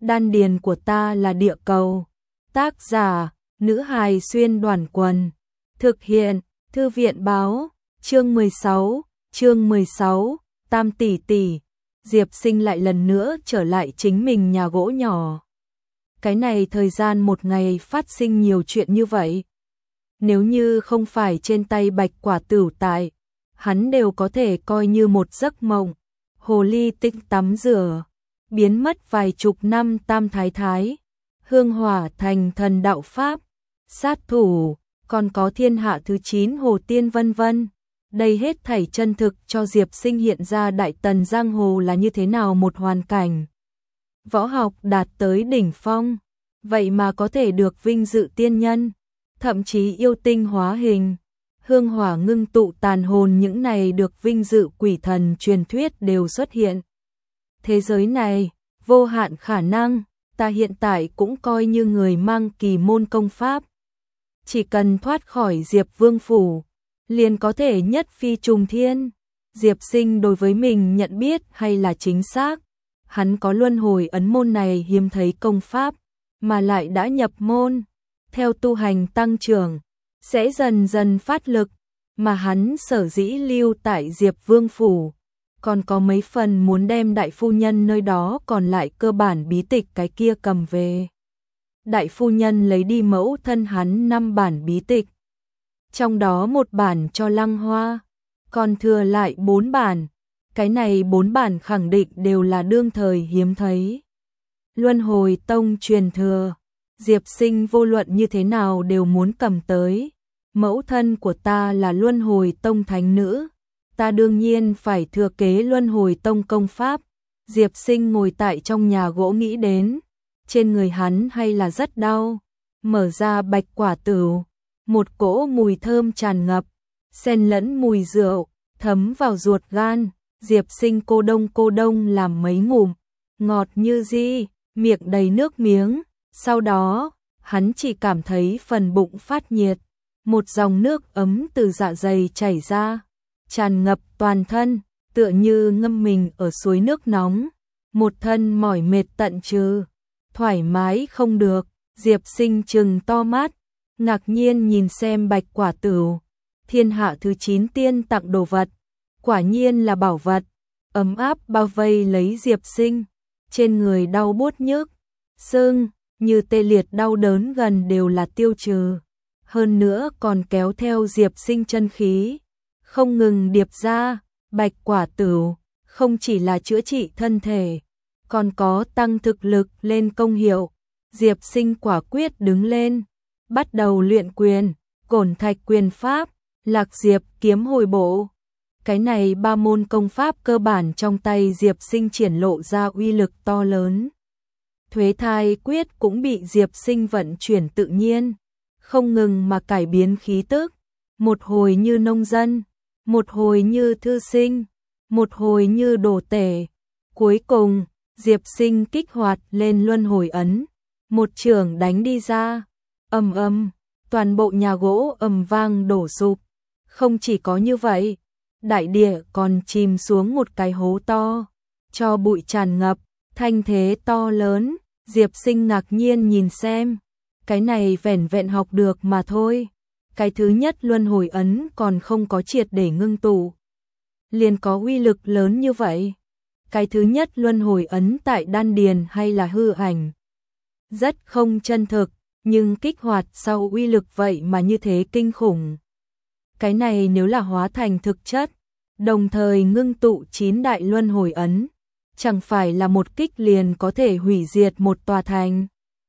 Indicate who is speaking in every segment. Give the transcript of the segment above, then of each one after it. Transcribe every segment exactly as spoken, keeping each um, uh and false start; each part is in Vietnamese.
Speaker 1: Đan điền của ta là địa cầu. Tác giả, nữ hài xuyên đoàn quần. Thực hiện, thư viện báo, chương mười sáu, chương mười sáu, Tam tỷ tỷ. Diệp Sinh lại lần nữa trở lại chính mình nhà gỗ nhỏ. Cái này thời gian một ngày phát sinh nhiều chuyện như vậy. Nếu như không phải trên tay Bạch Quả Tửu tại, hắn đều có thể coi như một giấc mộng. Hồ ly tinh tắm rửa, biến mất vài chục năm Tam Thái Thái, hương hỏa thành thần đạo Pháp, sát thủ, còn có thiên hạ thứ chín Hồ Tiên vân vân. Đây hết thảy chân thực cho Diệp Sinh hiện ra Đại Tần Giang Hồ là như thế nào một hoàn cảnh. Võ học đạt tới đỉnh phong, vậy mà có thể được vinh dự tiên nhân, thậm chí yêu tinh hóa hình, hương hỏa ngưng tụ tàn hồn, những này được vinh dự quỷ thần truyền thuyết đều xuất hiện. Thế giới này, vô hạn khả năng, ta hiện tại cũng coi như người mang kỳ môn công pháp. Chỉ cần thoát khỏi Diệp Vương Phủ, liền có thể nhất phi trùng thiên. Diệp Sinh đối với mình nhận biết hay là chính xác, hắn có luân hồi ấn môn này hiếm thấy công pháp, mà lại đã nhập môn, theo tu hành tăng trưởng, sẽ dần dần phát lực, mà hắn sở dĩ lưu tại Diệp Vương Phủ, còn có mấy phần muốn đem đại phu nhân nơi đó còn lại cơ bản bí tịch cái kia cầm về. Đại phu nhân lấy đi mẫu thân hắn năm bản bí tịch, trong đó một bản cho Lăng Hoa, còn thừa lại bốn bản. Cái này bốn bản khẳng định đều là đương thời hiếm thấy. Luân hồi tông truyền thừa, Diệp Sinh vô luận như thế nào đều muốn cầm tới. Mẫu thân của ta là luân hồi tông thánh nữ, ta đương nhiên phải thừa kế luân hồi tông công pháp. Diệp Sinh ngồi tại trong nhà gỗ nghĩ đến, trên người hắn hay là rất đau. Mở ra Bạch Quả Tửu, một cỗ mùi thơm tràn ngập, xen lẫn mùi rượu, thấm vào ruột gan. Diệp Sinh cô đông cô đông làm mấy ngụm, ngọt như di, miệng đầy nước miếng. Sau đó, hắn chỉ cảm thấy phần bụng phát nhiệt, một dòng nước ấm từ dạ dày chảy ra, tràn ngập toàn thân, tựa như ngâm mình ở suối nước nóng. Một thân mỏi mệt tận trừ, thoải mái không được. Diệp Sinh trừng to mắt, ngạc nhiên nhìn xem Bạch Quả Tửu, thiên hạ thứ chín tiên tặng đồ vật, quả nhiên là bảo vật. Ấm áp bao vây lấy Diệp Sinh, trên người đau buốt nhức, sưng, như tê liệt đau đớn gần đều là tiêu trừ. Hơn nữa còn kéo theo Diệp Sinh chân khí, không ngừng điệp ra. Bạch Quả Tửu không chỉ là chữa trị thân thể, còn có tăng thực lực lên công hiệu. Diệp Sinh quả quyết đứng lên, bắt đầu luyện quyền, Cổn Thạch quyền pháp, Lạc Diệp kiếm hồi bộ. Cái này ba môn công pháp cơ bản trong tay Diệp Sinh triển lộ ra uy lực to lớn. Thuế thai quyết cũng bị Diệp Sinh vận chuyển tự nhiên, không ngừng mà cải biến khí tức, một hồi như nông dân, một hồi như thư sinh, một hồi như đồ tể. Cuối cùng, Diệp Sinh kích hoạt lên luân hồi ấn, một chưởng đánh đi ra, ầm ầm, toàn bộ nhà gỗ ầm vang đổ sụp. Không chỉ có như vậy, đại địa còn chìm xuống một cái hố to, cho bụi tràn ngập, thanh thế to lớn. Diệp Sinh ngạc nhiên nhìn xem, cái này vẻn vẹn học được mà thôi. Cái thứ nhất luân hồi ấn còn không có triệt để ngưng tụ, liền có uy lực lớn như vậy. Cái thứ nhất luân hồi ấn tại đan điền hay là hư ảnh, rất không chân thực, nhưng kích hoạt sau uy lực vậy mà như thế kinh khủng. Cái này nếu là hóa thành thực chất, đồng thời ngưng tụ chín đại luân hồi ấn, chẳng phải là một kích liền có thể hủy diệt một tòa thành.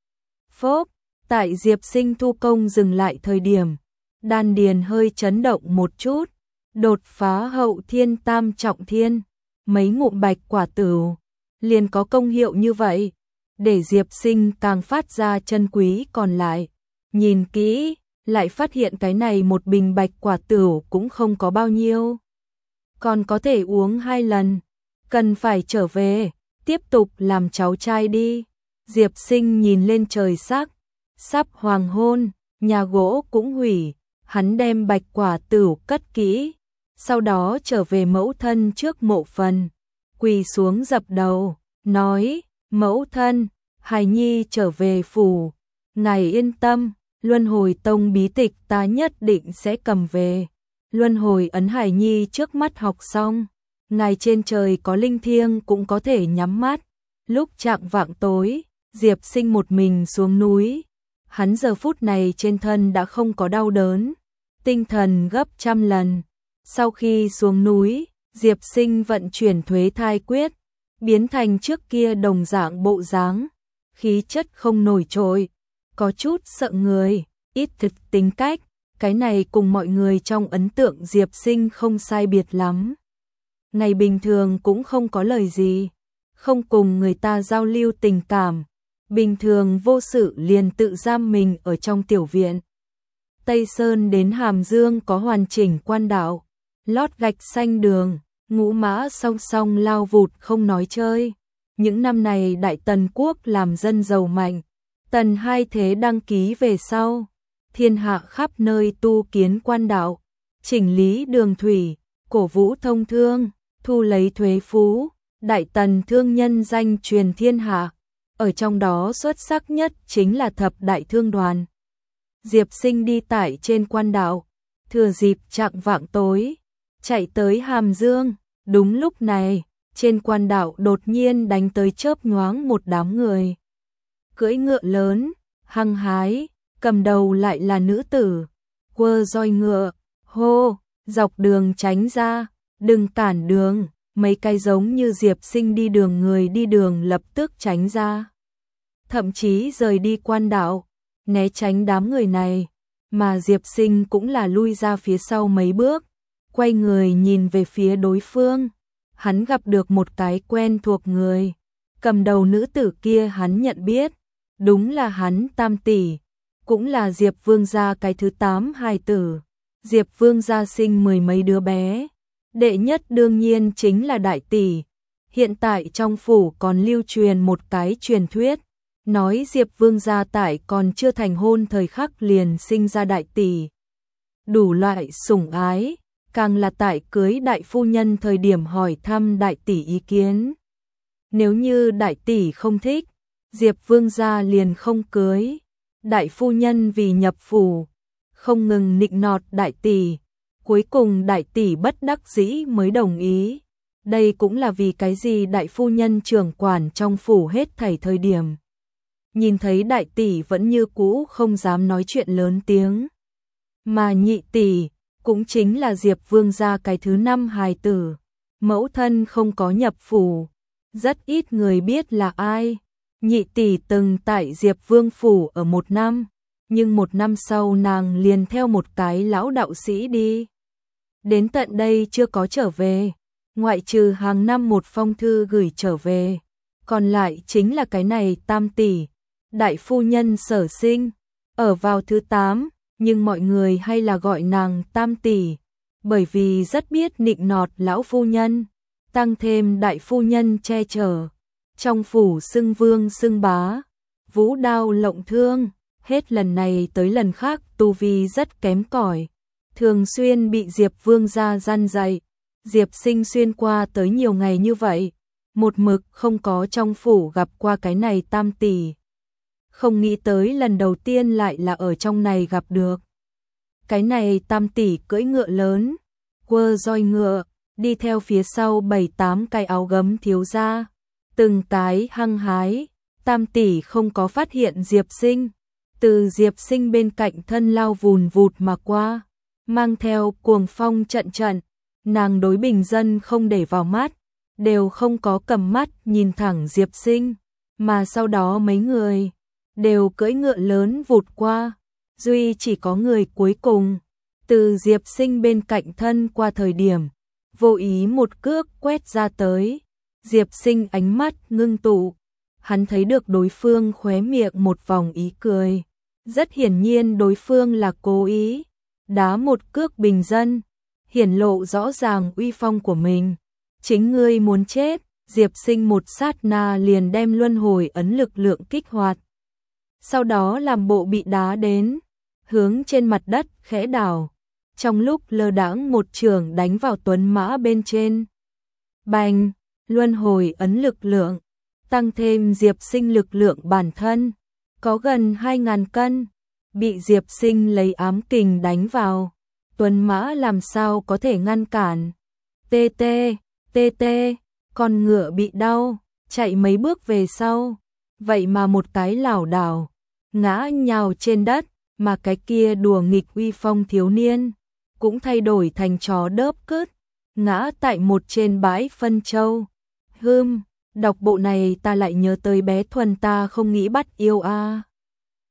Speaker 1: Phốp, tại Diệp Sinh thu công dừng lại thời điểm, đan điền hơi chấn động một chút, đột phá hậu thiên tam trọng thiên, mấy ngụm Bạch Quả Tửu liền có công hiệu như vậy, để Diệp Sinh càng phát ra chân quý còn lại. Nhìn kỹ, lại phát hiện cái này một bình Bạch Quả Tửu cũng không có bao nhiêu, còn có thể uống hai lần, cần phải trở về, tiếp tục làm cháu trai đi. Diệp Sinh nhìn lên trời sắc, sắp hoàng hôn, nhà gỗ cũng hủy, hắn đem Bạch Quả Tửu cất kỹ, sau đó trở về mẫu thân trước mộ phần, quỳ xuống dập đầu, nói, mẫu thân, Hải Nhi trở về phủ, ngài yên tâm, Luân Hồi Tông bí tịch ta nhất định sẽ cầm về. Luân Hồi ấn Hải Nhi trước mắt học xong, ngài trên trời có linh thiêng cũng có thể nhắm mắt. Lúc chạng vạng tối, Diệp Sinh một mình xuống núi. Hắn giờ phút này trên thân đã không có đau đớn, tinh thần gấp trăm lần. Sau khi xuống núi, Diệp Sinh vận chuyển Thuế Thai Quyết, biến thành trước kia đồng dạng bộ dáng, khí chất không nổi trội, có chút sợ người, ít thực tính cách, cái này cùng mọi người trong ấn tượng Diệp Sinh không sai biệt lắm. Ngày bình thường cũng không có lời gì, không cùng người ta giao lưu tình cảm, bình thường vô sự liền tự giam mình ở trong tiểu viện. Tây Sơn đến Hàm Dương có hoàn chỉnh quan đạo, lót gạch xanh đường, ngũ mã song song lao vụt không nói chơi. Những năm này Đại Tần Quốc làm dân giàu mạnh, Tần hai thế đăng ký về sau, thiên hạ khắp nơi tu kiến quan đạo, chỉnh lý đường thủy, cổ vũ thông thương, thu lấy thuế phú, Đại Tần thương nhân danh truyền thiên hạ, ở trong đó xuất sắc nhất chính là thập đại thương đoàn. Diệp Sinh đi tải trên quan đạo, thừa dịp chạng vạng tối, chạy tới Hàm Dương. Đúng lúc này, trên quan đạo đột nhiên đánh tới chớp nhoáng một đám người. Cưỡi ngựa lớn, hăng hái, cầm đầu lại là nữ tử, quơ roi ngựa, hô, dọc đường tránh ra, đừng cản đường. Mấy cái giống như Diệp Sinh đi đường người đi đường lập tức tránh ra. Thậm chí rời đi quan đạo, né tránh đám người này, mà Diệp Sinh cũng là lui ra phía sau mấy bước, quay người nhìn về phía đối phương. Hắn gặp được một cái quen thuộc người, cầm đầu nữ tử kia hắn nhận biết, đúng là hắn tam tỷ, cũng là Diệp Vương gia cái thứ tám hài tử. Diệp Vương gia sinh mười mấy đứa bé, đệ nhất đương nhiên chính là đại tỷ. Hiện tại trong phủ còn lưu truyền một cái truyền thuyết, nói Diệp Vương gia tại còn chưa thành hôn thời khắc liền sinh ra đại tỷ. Đủ loại sủng ái, càng là tại cưới đại phu nhân thời điểm hỏi thăm đại tỷ ý kiến. Nếu như đại tỷ không thích, Diệp Vương gia liền không cưới. Đại phu nhân vì nhập phủ, không ngừng nịnh nọt đại tỷ, cuối cùng đại tỷ bất đắc dĩ mới đồng ý. Đây cũng là vì cái gì đại phu nhân trưởng quản trong phủ hết thảy thời điểm, nhìn thấy đại tỷ vẫn như cũ không dám nói chuyện lớn tiếng. Mà nhị tỷ, cũng chính là Diệp Vương gia cái thứ năm hài tử, mẫu thân không có nhập phủ, rất ít người biết là ai. Nhị tỷ từng tại Diệp Vương phủ ở một năm, nhưng một năm sau nàng liền theo một cái lão đạo sĩ đi. Đến tận đây chưa có trở về, ngoại trừ hàng năm một phong thư gửi trở về, còn lại chính là cái này tam tỷ, đại phu nhân Sở Sinh, ở vào thứ tám, nhưng mọi người hay là gọi nàng tam tỷ, bởi vì rất biết nịnh nọt lão phu nhân, tăng thêm đại phu nhân che chở. Trong phủ xưng vương xưng bá, vũ đao lộng thương, hết lần này tới lần khác tu vi rất kém cỏi, thường xuyên bị Diệp Vương gia gian dạy. Diệp Sinh xuyên qua tới nhiều ngày như vậy, một mực không có trong phủ gặp qua cái này tam tỷ. Không nghĩ tới lần đầu tiên lại là ở trong này gặp được. Cái này tam tỷ cưỡi ngựa lớn, quơ roi ngựa, đi theo phía sau bảy tám cái áo gấm thiếu gia. Từng cái hăng hái, tam tỷ không có phát hiện Diệp Sinh, từ Diệp Sinh bên cạnh thân lao vùn vụt mà qua, mang theo cuồng phong trận trận, nàng đối bình dân không để vào mắt, đều không có cầm mắt nhìn thẳng Diệp Sinh, mà sau đó mấy người đều cưỡi ngựa lớn vụt qua, duy chỉ có người cuối cùng, từ Diệp Sinh bên cạnh thân qua thời điểm, vô ý một cước quét ra tới. Diệp Sinh ánh mắt ngưng tụ, hắn thấy được đối phương khóe miệng một vòng ý cười, rất hiển nhiên đối phương là cố ý đá một cước bình dân, hiển lộ rõ ràng uy phong của mình. Chính ngươi muốn chết. Diệp Sinh một sát na liền đem luân hồi ấn lực lượng kích hoạt, sau đó làm bộ bị đá đến, hướng trên mặt đất khẽ đảo, trong lúc lơ đãng một chưởng đánh vào tuấn mã bên trên. Bành! Luân hồi ấn lực lượng tăng thêm Diệp Sinh lực lượng bản thân, có gần hai ngàn cân, bị Diệp Sinh lấy ám kình đánh vào. Tuấn Mã làm sao có thể ngăn cản. Tê tê, tê tê, con ngựa bị đau, chạy mấy bước về sau, vậy mà một cái lảo đảo, ngã nhào trên đất, mà cái kia đùa nghịch uy phong thiếu niên, cũng thay đổi thành chó đớp cứt, ngã tại một trên bãi phân châu. Hưm, đọc bộ này ta lại nhớ tới bé Thuần ta không nghĩ bắt yêu a. À.